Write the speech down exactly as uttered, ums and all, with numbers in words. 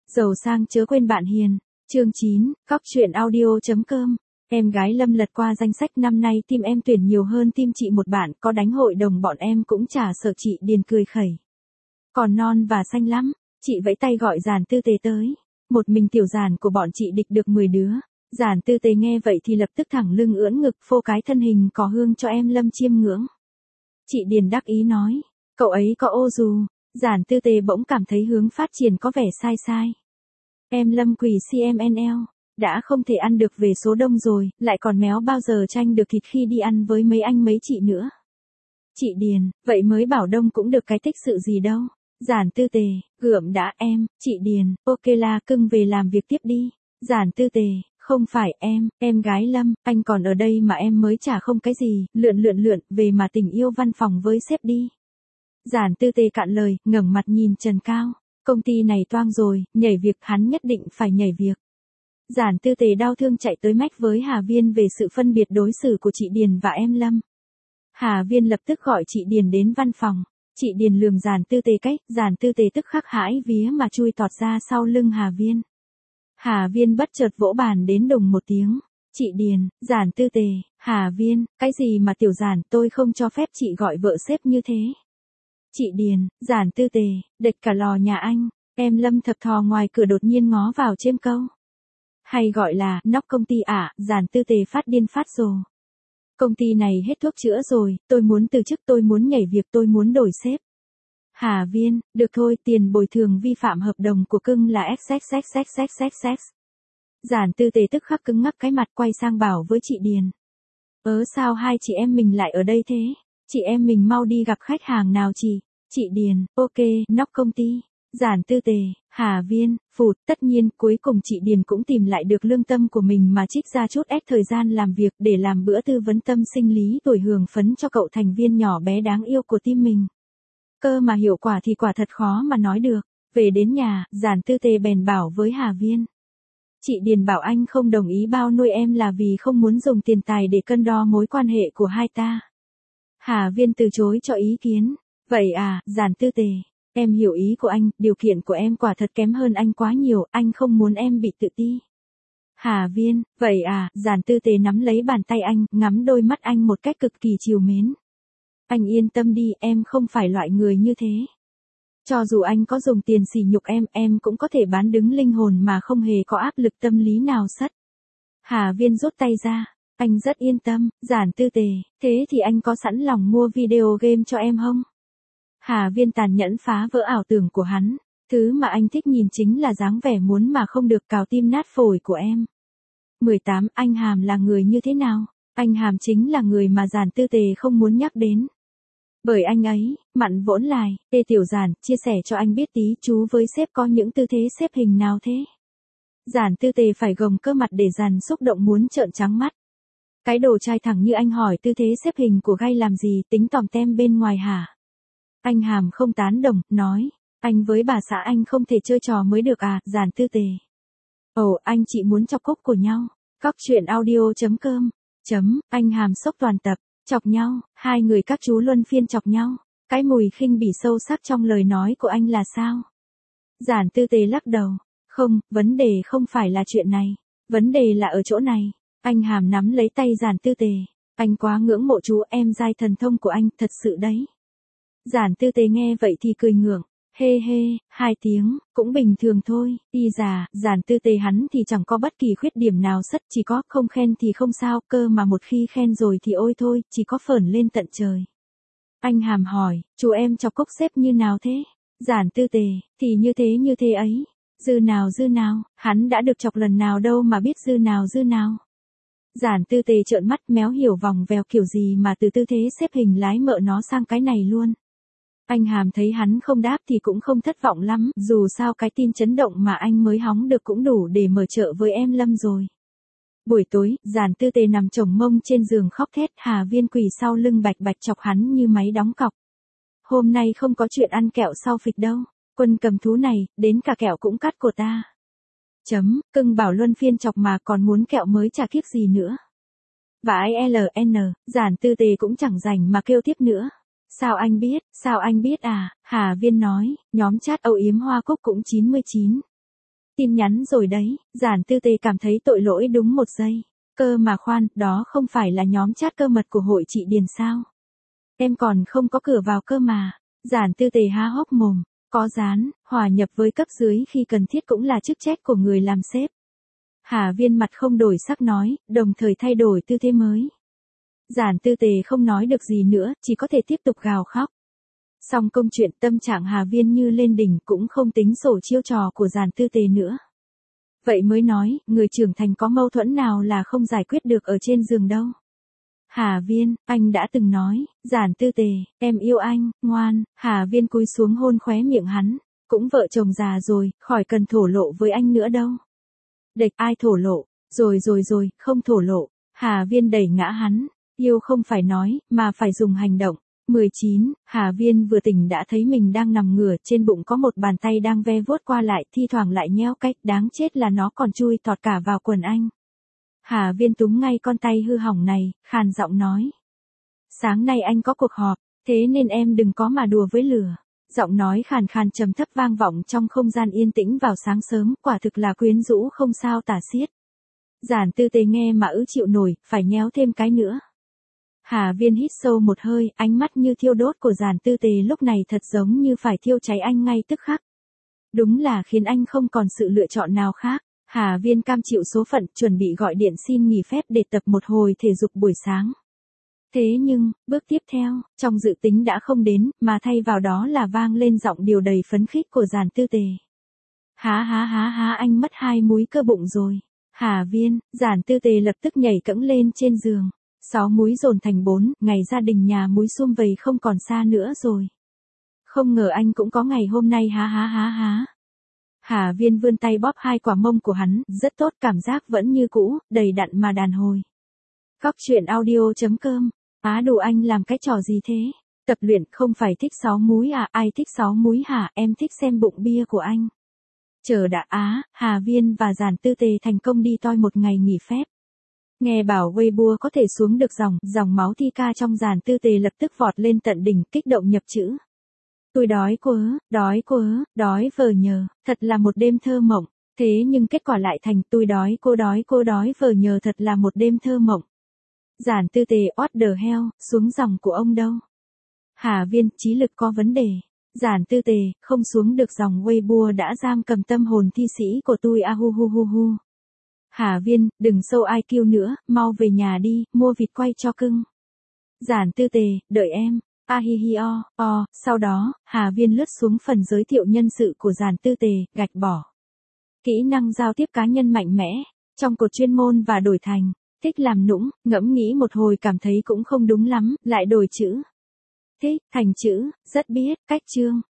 Giàu sang chớ quên bạn hiền. Chương chín, Cóc truyện audio chấm com. Em gái Lâm lật qua danh sách năm nay team em tuyển nhiều hơn team chị một bạn, có đánh hội đồng bọn em cũng chả sợ. Chị Điền cười khẩy. Còn non và xanh lắm. Chị vẫy tay gọi Giản Tư Tề tới. Một mình tiểu Giản của bọn chị địch được mười đứa. Giản Tư Tề nghe vậy thì lập tức thẳng lưng ưỡn ngực phô cái thân hình có hương cho em Lâm chiêm ngưỡng. Chị Điền đắc ý nói, cậu ấy có ô dù. Giản Tư Tề bỗng cảm thấy hướng phát triển có vẻ sai sai. Em Lâm quỳ xê em en lờ, đã không thể ăn được về số đông rồi, lại còn méo bao giờ tranh được thịt khi đi ăn với mấy anh mấy chị nữa. Chị Điền, vậy mới bảo đông cũng được cái tích sự gì đâu. Giản Tư Tề, gượm đã em. Chị Điền, ok là cưng về làm việc tiếp đi. Giản Tư Tề, không phải em, em gái Lâm, anh còn ở đây mà em mới chả không cái gì, lượn lượn lượn, về mà tình yêu văn phòng với sếp đi. Giản Tư Tề cạn lời, ngẩng mặt nhìn trần cao. Công ty này toang rồi, nhảy việc, hắn nhất định phải nhảy việc. Giản Tư Tề đau thương chạy tới mách với Hà Viên về sự phân biệt đối xử của chị Điền và em Lâm. Hà Viên lập tức gọi chị Điền đến văn phòng. Chị Điền lườm Giản Tư Tề cách, Giản Tư Tề tức khắc hãi vía mà chui tọt ra sau lưng Hà Viên. Hà Viên bất chợt vỗ bàn đến đùng một tiếng. Chị Điền, Giản Tư Tề, Hà Viên, cái gì mà tiểu Giản, tôi không cho phép chị gọi vợ sếp như thế. Chị Điền, Giản Tư Tề, địch cả lò nhà anh. Em Lâm thập thò ngoài cửa đột nhiên ngó vào chêm câu. Hay gọi là, nóc công ty à, Giản Tư Tề phát điên phát rồ. Công ty này hết thuốc chữa rồi, tôi muốn từ chức, tôi muốn nhảy việc, tôi muốn đổi sếp. Hà Viên, được thôi, tiền bồi thường vi phạm hợp đồng của cưng là xxxxxxxx. Giản Tư Tề tức khắc cứng ngắc cái mặt, quay sang bảo với chị Điền. Ớ sao hai chị em mình lại ở đây thế? Chị em mình mau đi gặp khách hàng nào chị. Chị Điền, ok, nóc công ty. Giản Tư Tề, Hà Viên, phụt, tất nhiên, cuối cùng chị Điền cũng tìm lại được lương tâm của mình mà trích ra chút ép thời gian làm việc để làm bữa tư vấn tâm sinh lý tuổi hưởng phấn cho cậu thành viên nhỏ bé đáng yêu của team mình. Cơ mà hiệu quả thì quả thật khó mà nói được. Về đến nhà, Giản Tư Tề bèn bảo với Hà Viên. Chị Điền bảo anh không đồng ý bao nuôi em là vì không muốn dùng tiền tài để cân đo mối quan hệ của hai ta. Hà Viên từ chối cho ý kiến. Vậy à, Giản Tư Tề, em hiểu ý của anh, điều kiện của em quả thật kém hơn anh quá nhiều, anh không muốn em bị tự ti. Hà Viên, vậy à, Giản Tư Tề nắm lấy bàn tay anh, ngắm đôi mắt anh một cách cực kỳ trìu mến. Anh yên tâm đi, em không phải loại người như thế. Cho dù anh có dùng tiền sỉ nhục em, em cũng có thể bán đứng linh hồn mà không hề có áp lực tâm lý nào sất. Hà Viên rút tay ra. Anh rất yên tâm, Giản Tư Tề, thế thì anh có sẵn lòng mua video game cho em không? Hà Viên tàn nhẫn phá vỡ ảo tưởng của hắn. Thứ mà anh thích nhìn chính là dáng vẻ muốn mà không được cào tim nát phổi của em. mười tám. Anh Hàm là người như thế nào? Anh Hàm chính là người mà Giản Tư Tề không muốn nhắc đến. Bởi anh ấy, mặn vỗn lại, ê tiểu Giản, chia sẻ cho anh biết tí, chú với sếp có những tư thế xếp hình nào thế? Giản Tư Tề phải gồng cơ mặt để dằn xúc động muốn trợn trắng mắt. Cái đồ trai thẳng như anh hỏi tư thế xếp hình của gay làm gì, tính tòm tem bên ngoài hả? Anh Hàm không tán đồng, nói, anh với bà xã anh không thể chơi trò mới được à, Giản Tư Tề. Ồ, anh chị muốn chọc cốc của nhau. Cóc truyện audio chấm com. Chấm, anh Hàm sốc toàn tập, chọc nhau, hai người các chú luân phiên chọc nhau. Cái mùi khinh bỉ sâu sắc trong lời nói của anh là sao? Giản Tư Tề lắc đầu, không, vấn đề không phải là chuyện này, vấn đề là ở chỗ này. Anh Hàm nắm lấy tay Giản Tư Tề. Anh quá ngưỡng mộ chú, em giai thần thông của anh, thật sự đấy. Giản Tư Tề nghe vậy thì cười ngượng. Hê hê, hai tiếng, cũng bình thường thôi. Y già, Giản Tư Tề hắn thì chẳng có bất kỳ khuyết điểm nào sất, chỉ có không khen thì không sao, cơ mà một khi khen rồi thì ôi thôi, chỉ có phởn lên tận trời. Anh Hàm hỏi, chú em chọc cốc xếp như nào thế? Giản Tư Tề, thì như thế như thế ấy. Dư nào dư nào, hắn đã được chọc lần nào đâu mà biết dư nào dư nào. Giản Tư Tề trợn mắt méo hiểu vòng vèo kiểu gì mà từ tư thế xếp hình lái mợ nó sang cái này luôn. Anh Hàm thấy hắn không đáp thì cũng không thất vọng lắm, dù sao cái tin chấn động mà anh mới hóng được cũng đủ để mở chợ với em Lâm rồi. Buổi tối, Giản Tư Tề nằm chồng mông trên giường khóc thét, Hà Viên quỳ sau lưng bạch bạch chọc hắn như máy đóng cọc. Hôm nay không có chuyện ăn kẹo sau phịch đâu, quân cầm thú này, đến cả kẹo cũng cắt của ta. Chấm, cưng bảo luân phiên chọc mà còn muốn kẹo mới chả kiếp gì nữa. Vãi lờ en, Giản Tư Tề cũng chẳng rảnh mà kêu tiếp nữa. Sao anh biết, sao anh biết à, Hà Viên nói, nhóm chat âu yếm Hoa Cúc cũng chín mươi chín. tin nhắn rồi đấy, Giản Tư Tề cảm thấy tội lỗi đúng một giây. Cơ mà khoan, đó không phải là nhóm chat cơ mật của hội chị Điền sao? Em còn không có cửa vào cơ mà. Giản Tư Tề há hốc mồm, có dán, hòa nhập với cấp dưới khi cần thiết cũng là chức trách của người làm sếp. Hà Viên mặt không đổi sắc nói, đồng thời thay đổi tư thế mới. Giản Tư Tề không nói được gì nữa, chỉ có thể tiếp tục gào khóc. Xong công chuyện, tâm trạng Hà Viên như lên đỉnh, cũng không tính sổ chiêu trò của Giản Tư Tề nữa. Vậy mới nói, người trưởng thành có mâu thuẫn nào là không giải quyết được ở trên giường đâu. Hà Viên, anh đã từng nói, Giản Tư Tề, em yêu anh, ngoan. Hà Viên cúi xuống hôn khóe miệng hắn, cũng vợ chồng già rồi, khỏi cần thổ lộ với anh nữa đâu. Địch ai thổ lộ, rồi rồi rồi, không thổ lộ. Hà Viên đẩy ngã hắn, yêu không phải nói, mà phải dùng hành động. mười chín, Hà Viên vừa tỉnh đã thấy mình đang nằm ngửa, trên bụng có một bàn tay đang ve vuốt qua lại, thi thoảng lại nheo cách, đáng chết là nó còn chui tọt cả vào quần anh. Hà Viên túm ngay con tay hư hỏng này, khàn giọng nói. Sáng nay anh có cuộc họp, thế nên em đừng có mà đùa với lửa. Giọng nói khàn khàn trầm thấp vang vọng trong không gian yên tĩnh vào sáng sớm, quả thực là quyến rũ không sao tả xiết. Giản Tư Tề nghe mà ứ chịu nổi, phải nhéo thêm cái nữa. Hà Viên hít sâu một hơi, ánh mắt như thiêu đốt của Giản Tư Tề lúc này thật giống như phải thiêu cháy anh ngay tức khắc. Đúng là khiến anh không còn sự lựa chọn nào khác. Hà Viên cam chịu số phận, chuẩn bị gọi điện xin nghỉ phép để tập một hồi thể dục buổi sáng. Thế nhưng, bước tiếp theo, trong dự tính đã không đến, mà thay vào đó là vang lên giọng điều đầy phấn khích của Giản Tư Tề. Há há há há anh mất hai múi cơ bụng rồi. Hà Viên, Giản Tư Tề lập tức nhảy cẫng lên trên giường. Sáu múi dồn thành bốn, ngày gia đình nhà múi sum vầy không còn xa nữa rồi. Không ngờ anh cũng có ngày hôm nay há há há há. Hà Viên vươn tay bóp hai quả mông của hắn, rất tốt, cảm giác vẫn như cũ, đầy đặn mà đàn hồi. Cóc truyện audio chấm com. Á đủ anh làm cái trò gì thế? Tập luyện không phải thích sáu múi à, ai thích sáu múi hả, em thích xem bụng bia của anh. Chờ đã á, Hà Viên và Giản Tư Tề thành công đi toi một ngày nghỉ phép. Nghe bảo Weibo có thể xuống được dòng, dòng máu thi ca trong Giản Tư Tề lập tức vọt lên tận đỉnh, kích động nhập chữ. Tôi đói quá, đói quá, đói vờ nhờ, thật là một đêm thơ mộng, thế nhưng kết quả lại thành tôi đói cô đói cô đói vờ nhờ thật là một đêm thơ mộng. Giản Tư Tề, what the hell, xuống dòng của ông đâu? Hà Viên, trí lực có vấn đề. Giản Tư Tề, không xuống được dòng Weibo đã giam cầm tâm hồn thi sĩ của tôi a hu hu hu hu. Hà Viên, đừng sâu i kiu nữa, mau về nhà đi, mua vịt quay cho cưng. Giản Tư Tề, đợi em. A hi hi o, o, sau đó, Hà Viên lướt xuống phần giới thiệu nhân sự của Giản Tư Tề, gạch bỏ. Kỹ năng giao tiếp cá nhân mạnh mẽ, trong cột chuyên môn và đổi thành, thích làm nũng, ngẫm nghĩ một hồi cảm thấy cũng không đúng lắm, lại đổi chữ. Thích, thành chữ, rất biết, cách chương.